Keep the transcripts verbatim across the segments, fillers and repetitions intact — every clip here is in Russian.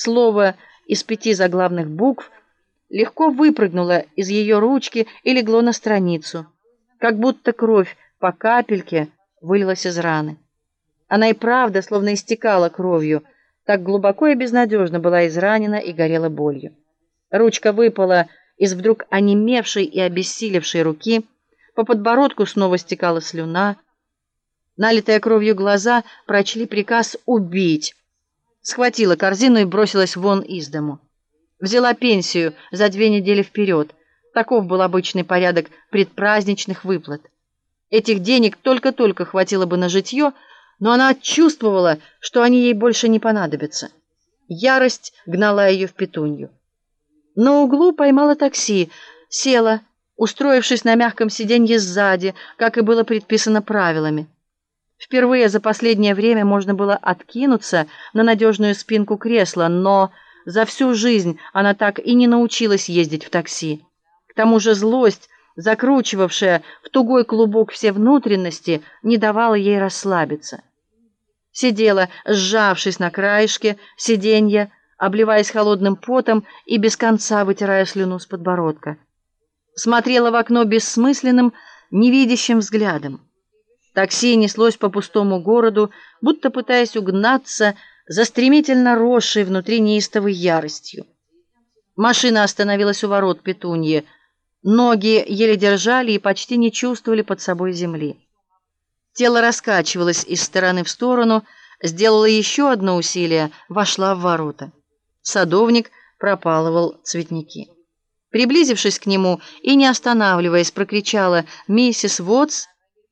Слово из пяти заглавных букв легко выпрыгнуло из ее ручки и легло на страницу, как будто кровь по капельке вылилась из раны. Она и правда словно истекала кровью, так глубоко и безнадежно была изранена и горела болью. Ручка выпала из вдруг онемевшей и обессилевшей руки, по подбородку снова стекала слюна. Налитые кровью глаза прочли приказ убить. Схватила корзину и бросилась вон из дому. Взяла пенсию за две недели вперед. Таков был обычный порядок предпраздничных выплат. Этих денег только-только хватило бы на житье, но она чувствовала, что они ей больше не понадобятся. Ярость гнала ее в Петунью. На углу поймала такси, села, устроившись на мягком сиденье сзади, как и было предписано правилами. Впервые за последнее время можно было откинуться на надежную спинку кресла, но за всю жизнь она так и не научилась ездить в такси. К тому же злость, закручивавшая в тугой клубок все внутренности, не давала ей расслабиться. Сидела, сжавшись на краешке сиденья, обливаясь холодным потом и без конца вытирая слюну с подбородка. Смотрела в окно бессмысленным, невидящим взглядом. Такси неслось по пустому городу, будто пытаясь угнаться за стремительно росшей внутри неистовой яростью. Машина остановилась у ворот Петуньи. Ноги еле держали и почти не чувствовали под собой земли. Тело раскачивалось из стороны в сторону, сделала еще одно усилие, вошла в ворота. Садовник пропалывал цветники. Приблизившись к нему и не останавливаясь, прокричала: «Миссис Вотс!»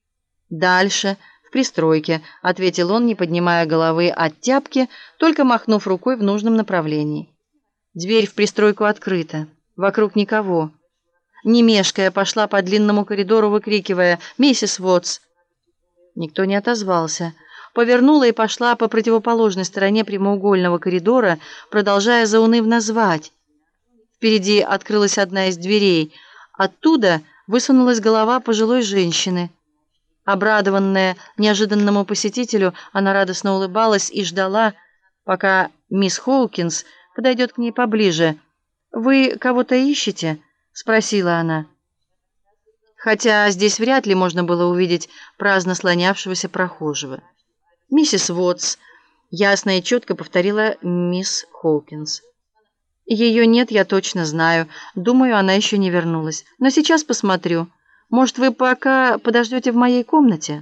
«Дальше, в пристройке», — ответил он, не поднимая головы от тяпки, только махнув рукой в нужном направлении. Дверь в пристройку открыта. Вокруг никого. Не мешкая, пошла по длинному коридору, выкрикивая: «Миссис Вотс!» Никто не отозвался. Повернула и пошла по противоположной стороне прямоугольного коридора, продолжая заунывно звать. Впереди открылась одна из дверей. Оттуда высунулась голова пожилой женщины. Обрадованная неожиданному посетителю, она радостно улыбалась и ждала, пока мисс Хоукинс подойдет к ней поближе. «Вы кого-то ищете?» — спросила она. Хотя здесь вряд ли можно было увидеть праздно слонявшегося прохожего. «Миссис Вотс», — ясно и четко повторила мисс Хоукинс. «Ее нет, я точно знаю. Думаю, она еще не вернулась. Но сейчас посмотрю. Может, вы пока подождете в моей комнате?»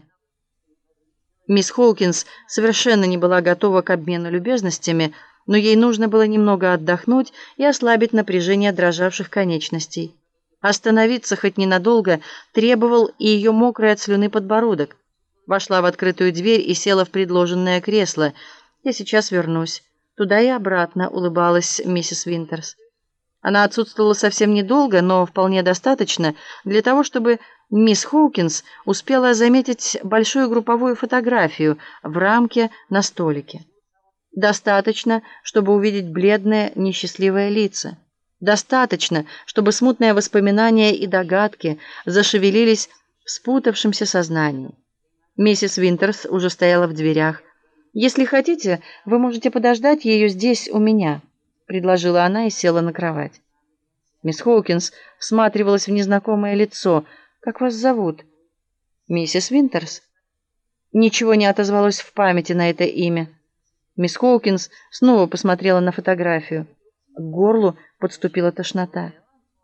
Мисс Хоукинс совершенно не была готова к обмену любезностями, но ей нужно было немного отдохнуть и ослабить напряжение дрожавших конечностей. Остановиться хоть ненадолго требовал и ее мокрый от слюны подбородок. Вошла в открытую дверь и села в предложенное кресло. «Я сейчас вернусь. Туда и обратно», — улыбалась миссис Винтерс. Она отсутствовала совсем недолго, но вполне достаточно для того, чтобы мисс Хоукинс успела заметить большую групповую фотографию в рамке на столике. Достаточно, чтобы увидеть бледные, несчастливые лица. Достаточно, чтобы смутные воспоминания и догадки зашевелились в спутавшемся сознании. Миссис Винтерс уже стояла в дверях. «Если хотите, вы можете подождать ее здесь у меня», — предложила она и села на кровать. Мисс Хоукинс всматривалась в незнакомое лицо. «Как вас зовут?» «Миссис Винтерс». Ничего не отозвалось в памяти на это имя. Мисс Хоукинс снова посмотрела на фотографию. К горлу подступила тошнота.